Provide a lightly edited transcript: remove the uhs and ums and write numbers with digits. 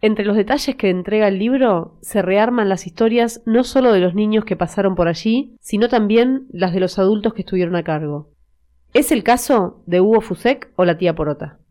Entre los detalles que entrega el libro se rearman las historias no solo de los niños que pasaron por allí, sino también las de los adultos que estuvieron a cargo. Es el caso de Hugo Fusec o la tía Porota.